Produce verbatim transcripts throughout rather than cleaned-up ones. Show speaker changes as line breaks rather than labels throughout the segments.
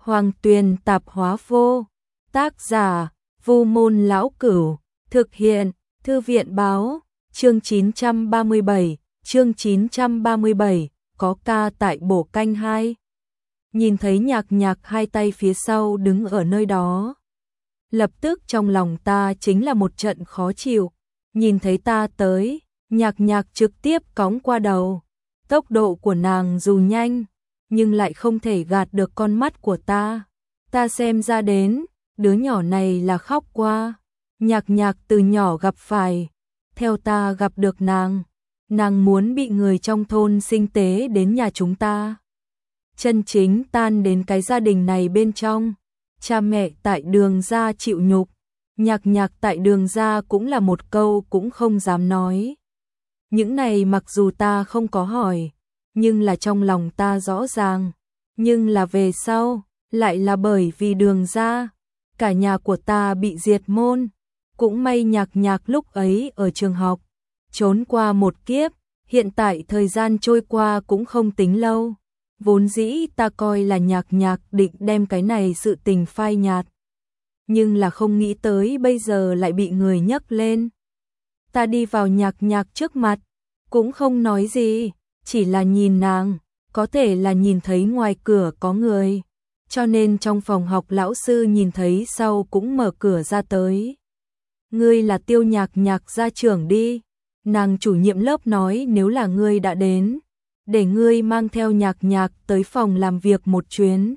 Hoàng Tuyền Tạp Hóa Vô. Tác giả: Vu Môn Lão Cửu. Thực hiện: Thư viện Báo. Chương chín trăm ba mươi bảy. Chương chín trăm ba mươi bảy. Có ca tại bổ canh hai. Nhìn thấy Nhạc Nhạc hai tay phía sau đứng ở nơi đó, lập tức trong lòng ta chính là một trận khó chịu. Nhìn thấy ta tới, Nhạc Nhạc trực tiếp cõng qua đầu. Tốc độ của nàng dù nhanh, nhưng lại không thể gạt được con mắt của ta. Ta xem ra đến, đứa nhỏ này là khóc qua. Nhạc Nhạc từ nhỏ gặp phải, theo ta gặp được nàng, nàng muốn bị người trong thôn sinh tế đến nhà chúng ta. Chân chính tan đến cái gia đình này bên trong. Cha mẹ tại Đường gia chịu nhục, Nhạc Nhạc tại Đường gia cũng là một câu cũng không dám nói. Những này mặc dù ta không có hỏi, nhưng là trong lòng ta rõ ràng. Nhưng là về sau, lại là bởi vì Đường gia, cả nhà của ta bị diệt môn. Cũng may Nhạc Nhạc lúc ấy ở trường học, trốn qua một kiếp, hiện tại thời gian trôi qua cũng không tính lâu. Vốn dĩ ta coi là Nhạc Nhạc định đem cái này sự tình phai nhạt, nhưng là không nghĩ tới bây giờ lại bị người nhấc lên. Ta đi vào Nhạc Nhạc trước mặt, cũng không nói gì, chỉ là nhìn nàng, có thể là nhìn thấy ngoài cửa có người, cho nên trong phòng học lão sư nhìn thấy sau cũng mở cửa ra tới. Ngươi là Tiêu Nhạc Nhạc gia trưởng đi, nàng chủ nhiệm lớp nói nếu là ngươi đã đến, để ngươi mang theo Nhạc Nhạc tới phòng làm việc một chuyến.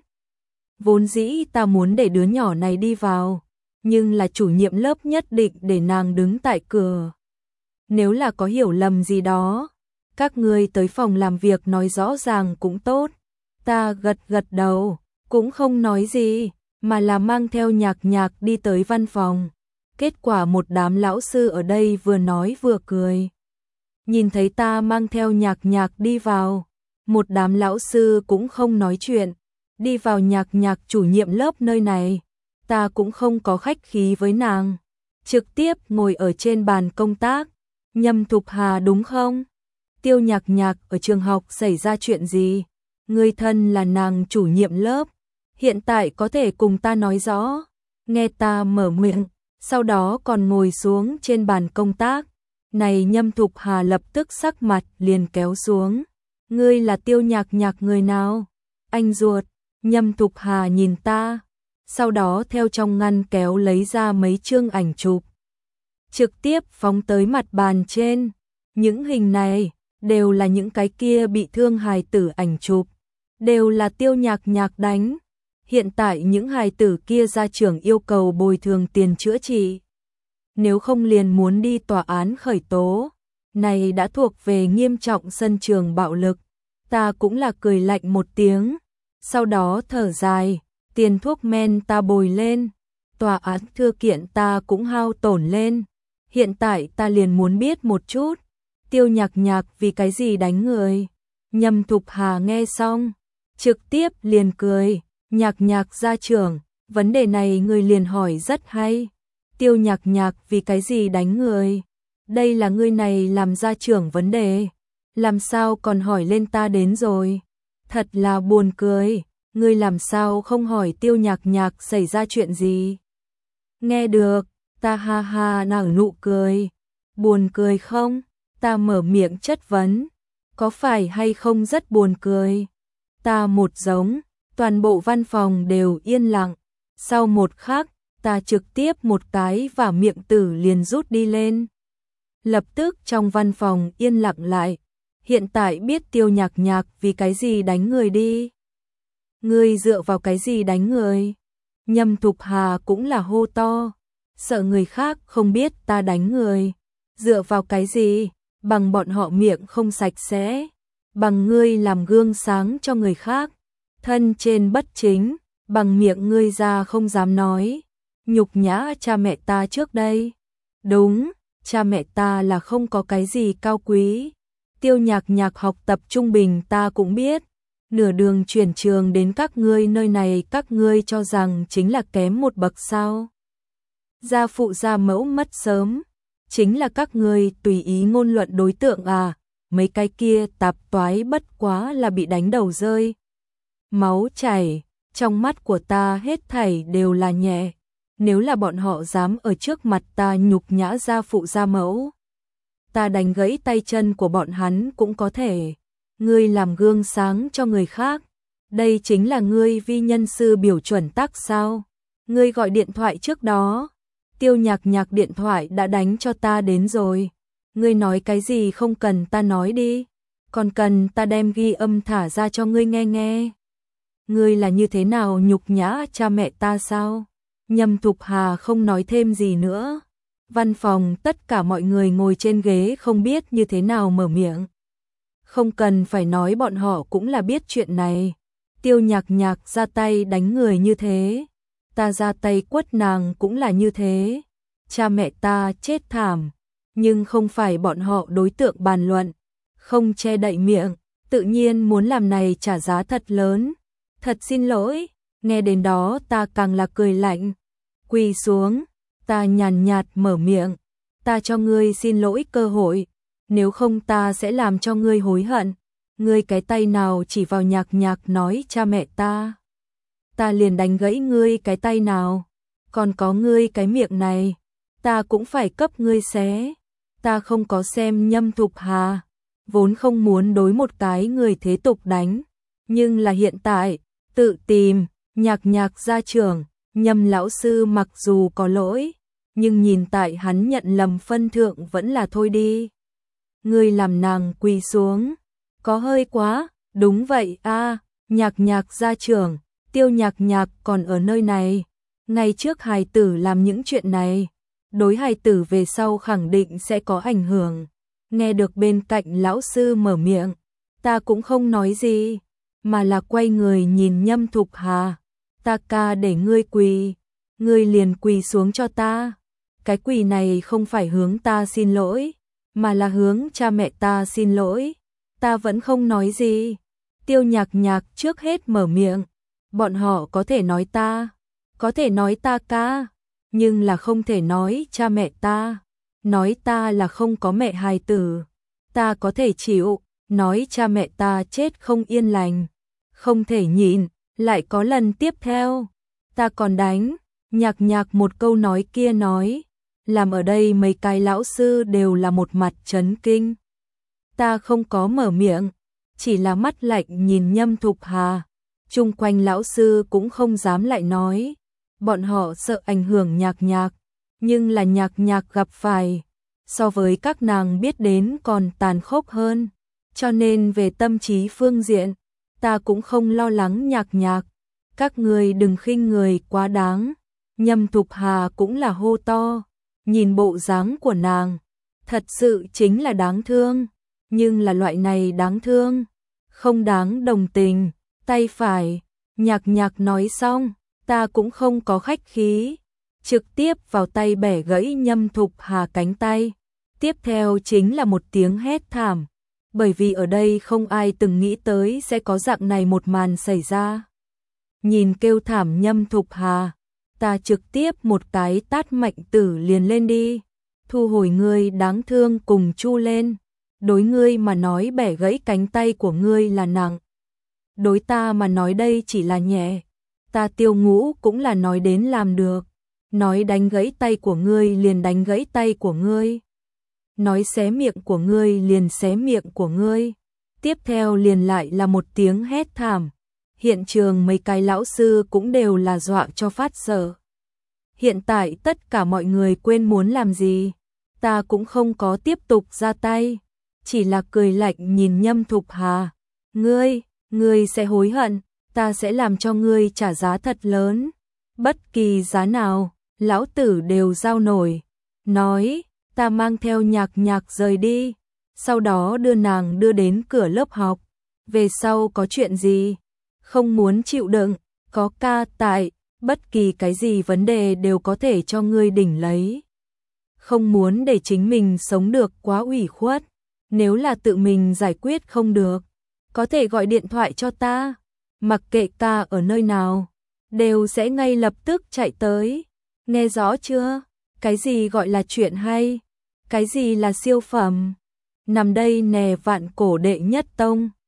Vốn dĩ ta muốn để đứa nhỏ này đi vào, nhưng là chủ nhiệm lớp nhất định để nàng đứng tại cửa. Nếu là có hiểu lầm gì đó, các ngươi tới phòng làm việc nói rõ ràng cũng tốt. Ta gật gật đầu, cũng không nói gì, mà là mang theo Nhạc Nhạc đi tới văn phòng. Kết quả một đám lão sư ở đây vừa nói vừa cười. Nhìn thấy ta mang theo Nhạc Nhạc đi vào, một đám lão sư cũng không nói chuyện, đi vào Nhạc Nhạc chủ nhiệm lớp nơi này. Ta cũng không có khách khí với nàng, trực tiếp ngồi ở trên bàn công tác. Nhâm Thục Hà đúng không? Tiêu Nhạc Nhạc ở trường học xảy ra chuyện gì? Người thân là nàng chủ nhiệm lớp, hiện tại có thể cùng ta nói rõ. Nghe ta mở miệng, sau đó còn ngồi xuống trên bàn công tác. Này Nhâm Thục Hà lập tức sắc mặt liền kéo xuống. Ngươi là Tiêu Nhạc Nhạc người nào? Anh ruột. Nhâm Thục Hà nhìn ta, sau đó theo trong ngăn kéo lấy ra mấy chương ảnh chụp, trực tiếp phóng tới mặt bàn trên. Những hình này đều là những cái kia bị thương hài tử ảnh chụp, đều là Tiêu Nhạc Nhạc đánh. Hiện tại những hài tử kia gia trưởng yêu cầu bồi thường tiền chữa trị, nếu không liền muốn đi tòa án khởi tố. Này đã thuộc về nghiêm trọng sân trường bạo lực. Ta cũng là cười lạnh một tiếng, sau đó thở dài, tiền thuốc men ta bồi lên, tòa án thư kiện ta cũng hao tổn lên. Hiện tại ta liền muốn biết một chút, Tiêu Nhạc Nhạc vì cái gì đánh người? Nhâm Thục Hà nghe xong, trực tiếp liền cười. Nhạc Nhạc gia trưởng, vấn đề này người liền hỏi rất hay. Tiêu Nhạc Nhạc vì cái gì đánh người? Đây là người này làm gia trưởng vấn đề, làm sao còn hỏi lên ta đến rồi? Thật là buồn cười, ngươi làm sao không hỏi Tiêu Nhạc Nhạc xảy ra chuyện gì? Nghe được, ta ha ha nở nụ cười. Buồn cười không? Ta mở miệng chất vấn. Có phải hay không rất buồn cười? Ta một giống, toàn bộ văn phòng đều yên lặng. Sau một khắc, ta trực tiếp một cái và miệng tử liền rút đi lên. Lập tức trong văn phòng yên lặng lại. Hiện tại biết Tiêu Nhạc Nhạc vì cái gì đánh người đi. Ngươi dựa vào cái gì đánh người? Nhâm Thục Hà cũng là hô to. Sợ người khác không biết ta đánh người. Dựa vào cái gì? Bằng bọn họ miệng không sạch sẽ. Bằng ngươi làm gương sáng cho người khác. Thân trên bất chính. Bằng miệng ngươi ra không dám nói. Nhục nhã cha mẹ ta trước đây. Đúng, cha mẹ ta là không có cái gì cao quý. Tiêu Nhạc Nhạc học tập trung bình ta cũng biết. Nửa đường chuyển trường đến các ngươi nơi này các ngươi cho rằng chính là kém một bậc sao? Gia phụ gia mẫu mất sớm, chính là các ngươi tùy ý ngôn luận đối tượng à? Mấy cái kia tạp toái bất quá là bị đánh đầu rơi máu chảy, Trong mắt của ta hết thảy đều là nhẹ, nếu là bọn họ dám ở trước mặt ta nhục nhã gia phụ gia mẫu, ta đánh gãy tay chân của bọn hắn cũng có thể. Ngươi làm gương sáng cho người khác, đây chính là ngươi vi nhân sư biểu chuẩn tắc sao? Ngươi gọi điện thoại trước đó, Tiêu Nhạc Nhạc điện thoại đã đánh cho ta đến rồi. Ngươi nói cái gì không cần ta nói đi, còn cần ta đem ghi âm thả ra cho ngươi nghe nghe. Ngươi là như thế nào nhục nhã cha mẹ ta sao? Nhâm Thục Hà không nói thêm gì nữa. Văn phòng tất cả mọi người ngồi trên ghế không biết như thế nào mở miệng. Không cần phải nói bọn họ cũng là biết chuyện này. Tiêu Nhạc Nhạc ra tay đánh người như thế, ta ra tay quất nàng cũng là như thế. Cha mẹ ta chết thảm, nhưng không phải bọn họ đối tượng bàn luận, không che đậy miệng, tự nhiên muốn làm này trả giá thật lớn. Thật xin lỗi, nghe đến đó ta càng là cười lạnh. Quỳ xuống, ta nhàn nhạt mở miệng, ta cho ngươi xin lỗi cơ hội, nếu không ta sẽ làm cho ngươi hối hận. Ngươi cái tay nào chỉ vào Nhạc Nhạc nói cha mẹ ta, ta liền đánh gãy ngươi cái tay nào, còn có ngươi cái miệng này, ta cũng phải cấp ngươi xé. Ta không có xem Nhâm Thục Hà, vốn không muốn đối một cái người thế tục đánh, nhưng là hiện tại, tự tìm, Nhạc Nhạc gia trưởng, Nhâm lão sư mặc dù có lỗi, nhưng nhìn tại hắn nhận lầm phân thượng vẫn là thôi đi. Ngươi làm nàng quỳ xuống, có hơi quá, đúng vậy a, à, Nhạc Nhạc gia trưởng, Tiêu Nhạc Nhạc còn ở nơi này, ngay trước hài tử làm những chuyện này, đối hài tử về sau khẳng định sẽ có ảnh hưởng. Nghe được bên cạnh lão sư mở miệng, ta cũng không nói gì, mà là quay người nhìn Nhâm Thục Hà, ta ca để ngươi quỳ, ngươi liền quỳ xuống cho ta. Cái quỳ này không phải hướng ta xin lỗi, mà là hướng cha mẹ ta xin lỗi. Ta vẫn không nói gì. Tiêu Nhạc Nhạc trước hết mở miệng, bọn họ có thể nói ta, có thể nói ta ca, nhưng là không thể nói cha mẹ ta, nói ta là không có mẹ hài tử, ta có thể chịu, nói cha mẹ ta chết không yên lành, không thể nhịn. Lại có lần tiếp theo, ta còn đánh. Nhạc Nhạc một câu nói kia nói, làm ở đây mấy cái lão sư đều là một mặt chấn kinh. Ta không có mở miệng, chỉ là mắt lạnh nhìn Nhâm Thục Hà, chung quanh lão sư cũng không dám lại nói, bọn họ sợ ảnh hưởng Nhạc Nhạc, nhưng là Nhạc Nhạc gặp phải, so với các nàng biết đến còn tàn khốc hơn, cho nên về tâm trí phương diện, ta cũng không lo lắng Nhạc Nhạc. Các người đừng khinh người quá đáng. Nhâm Thục Hà cũng là hô to, nhìn bộ dáng của nàng, thật sự chính là đáng thương, nhưng là loại này đáng thương, không đáng đồng tình. Tay phải, Nhạc Nhạc nói xong, ta cũng không có khách khí, trực tiếp vào tay bẻ gãy Nhâm Thục Hà cánh tay. Tiếp theo chính là một tiếng hét thảm, bởi vì ở đây không ai từng nghĩ tới sẽ có dạng này một màn xảy ra. Nhìn kêu thảm Nhâm Thục Hà, ta trực tiếp một cái tát mạnh tử liền lên đi, thu hồi ngươi đáng thương cùng chu lên, đối ngươi mà nói bẻ gãy cánh tay của ngươi là nặng, đối ta mà nói đây chỉ là nhẹ, ta Tiêu Ngũ cũng là nói đến làm được, nói đánh gãy tay của ngươi liền đánh gãy tay của ngươi, nói xé miệng của ngươi liền xé miệng của ngươi. Tiếp theo liền lại là một tiếng hét thảm. Hiện trường mấy cái lão sư cũng đều là dọa cho phát sợ. Hiện tại tất cả mọi người quên muốn làm gì, ta cũng không có tiếp tục ra tay, chỉ là cười lạnh nhìn Nhâm Thục Hà. Ngươi, ngươi sẽ hối hận, ta sẽ làm cho ngươi trả giá thật lớn. Bất kỳ giá nào, lão tử đều giao nổi. Nói, ta mang theo Nhạc Nhạc rời đi, sau đó đưa nàng đưa đến cửa lớp học. Về sau có chuyện gì không muốn chịu đựng, có ca tại, bất kỳ cái gì vấn đề đều có thể cho ngươi đỉnh lấy. Không muốn để chính mình sống được quá ủy khuất, nếu là tự mình giải quyết không được, có thể gọi điện thoại cho ta, mặc kệ ca ở nơi nào, đều sẽ ngay lập tức chạy tới. Nghe rõ chưa? Cái gì gọi là chuyện hay? Cái gì là siêu phẩm? Nằm đây nè vạn cổ đệ nhất tông.